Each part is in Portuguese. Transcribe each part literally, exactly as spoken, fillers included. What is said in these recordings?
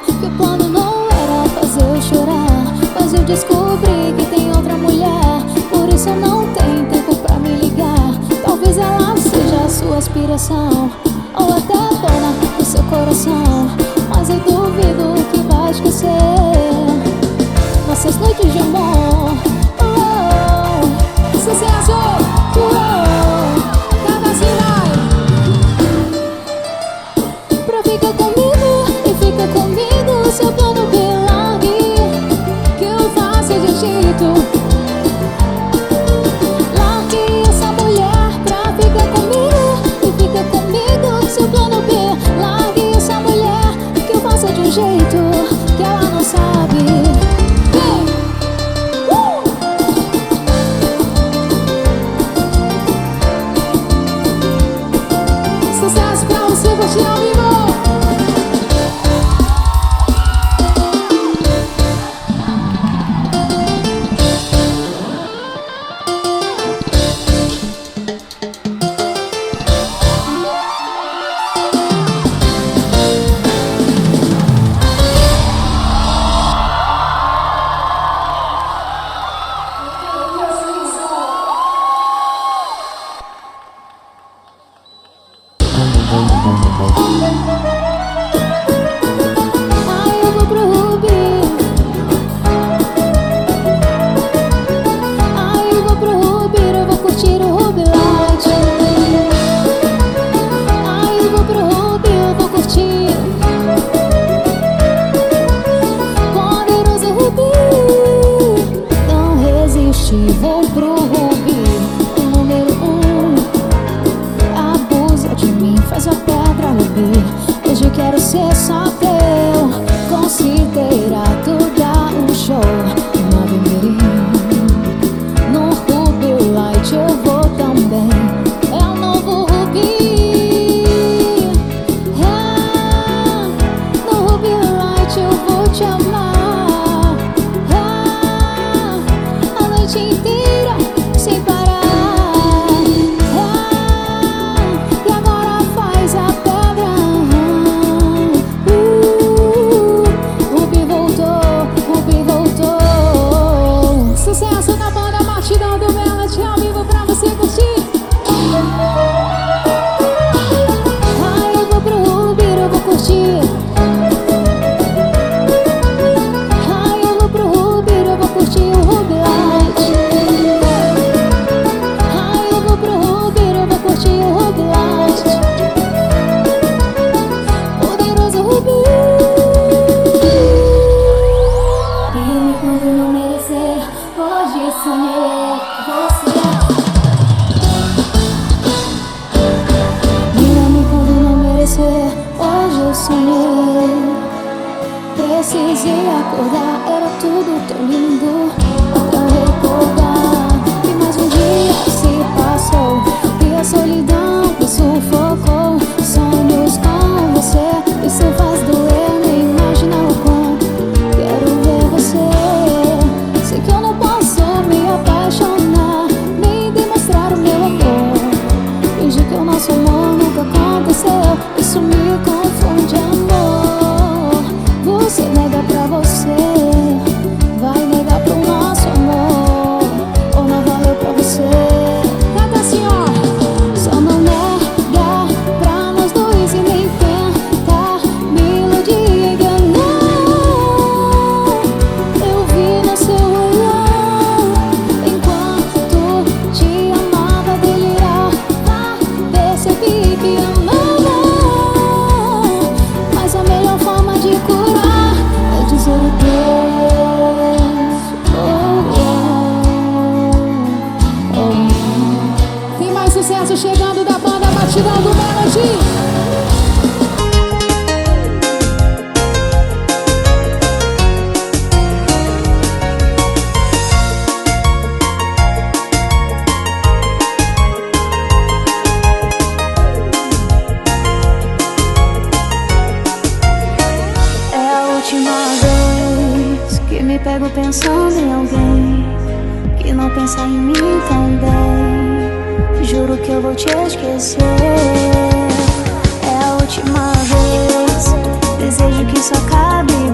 que o plano não era fazer eu chorar, mas eu descobri que tem outra mulher. Por isso eu não tenho tempo pra me ligar. Talvez ela seja a sua aspiração, ou até dona do seu coração, mas eu duvido que vai esquecer nossas noites de amor. Oh, sucesso! Oh, cada cidade pra ficar comigo e fica comigo. Seu plano B, largue, que eu faço de jeito. Largue essa mulher pra ficar comigo e fica comigo. Seu plano B, largue essa mulher, que eu faço de um jeito que ela não sabe. Sucesso pra você, curtir ao vivo. Ai, eu vou pro Ruby. Ai, eu vou pro Ruby, eu vou curtir o Ruby Light. Ai, eu vou pro Ruby, eu vou curtir poderoso Ruby. Não resiste, vou pro Ruby, o número um. Abusa de mim, faz a pedra rubi. Hoje eu quero ser só teu, considerado dar um show no Ave Mirim. No Ruby Light eu vou também, é o novo Ruby. É, no Ruby Light eu vou te amar, é, a noite inteira sem parar. É, e agora faz a pedra. Uh, Ruby voltou, Ruby voltou. Sucesso da banda Batidão do Melody ao vivo pra você curtir. Ai, eu vou pro Ruby, eu vou curtir. Ai, eu vou pro Ruby, eu vou curtir o Ruby Light. Ai, eu vou pro Ruby, eu vou curtir o Ruby Light. Poderoso Ruby. E quando não merecer, hoje sonhei você. Mira-me quando não merecer, hoje eu sonhei. Precisei acordar, era tudo tão lindo pra recordar. E mais um dia se passou e a solidão me sufocou. Sonhos com você, isso faz doer, nem imagina o quanto quero ver você. Sei que eu não posso me apaixonar, nem demonstrar o meu amor, fingir que o nosso amor nunca aconteceu. Isso me confunde, amor. Você nega pra você, vai negar pro nosso amor, ou não valeu pra você. Canta assim, ó. Só não nega pra nós dois e nem tenta me iludir e enganar. Eu vi no seu olhar, enquanto te amava, delirava, percebi que amava. Mas a melhor forma de curar é dizer o Deus. Oh, oh, oh. Tem mais sucesso chegando da banda Batidão do Melody. É a última vez que me pego pensando em alguém que não pensa em mim também. Juro que eu vou te esquecer. É a última vez, desejo que isso acabe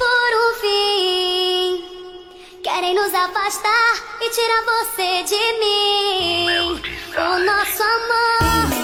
por um fim. Querem nos afastar e tirar você de mim. O nosso amor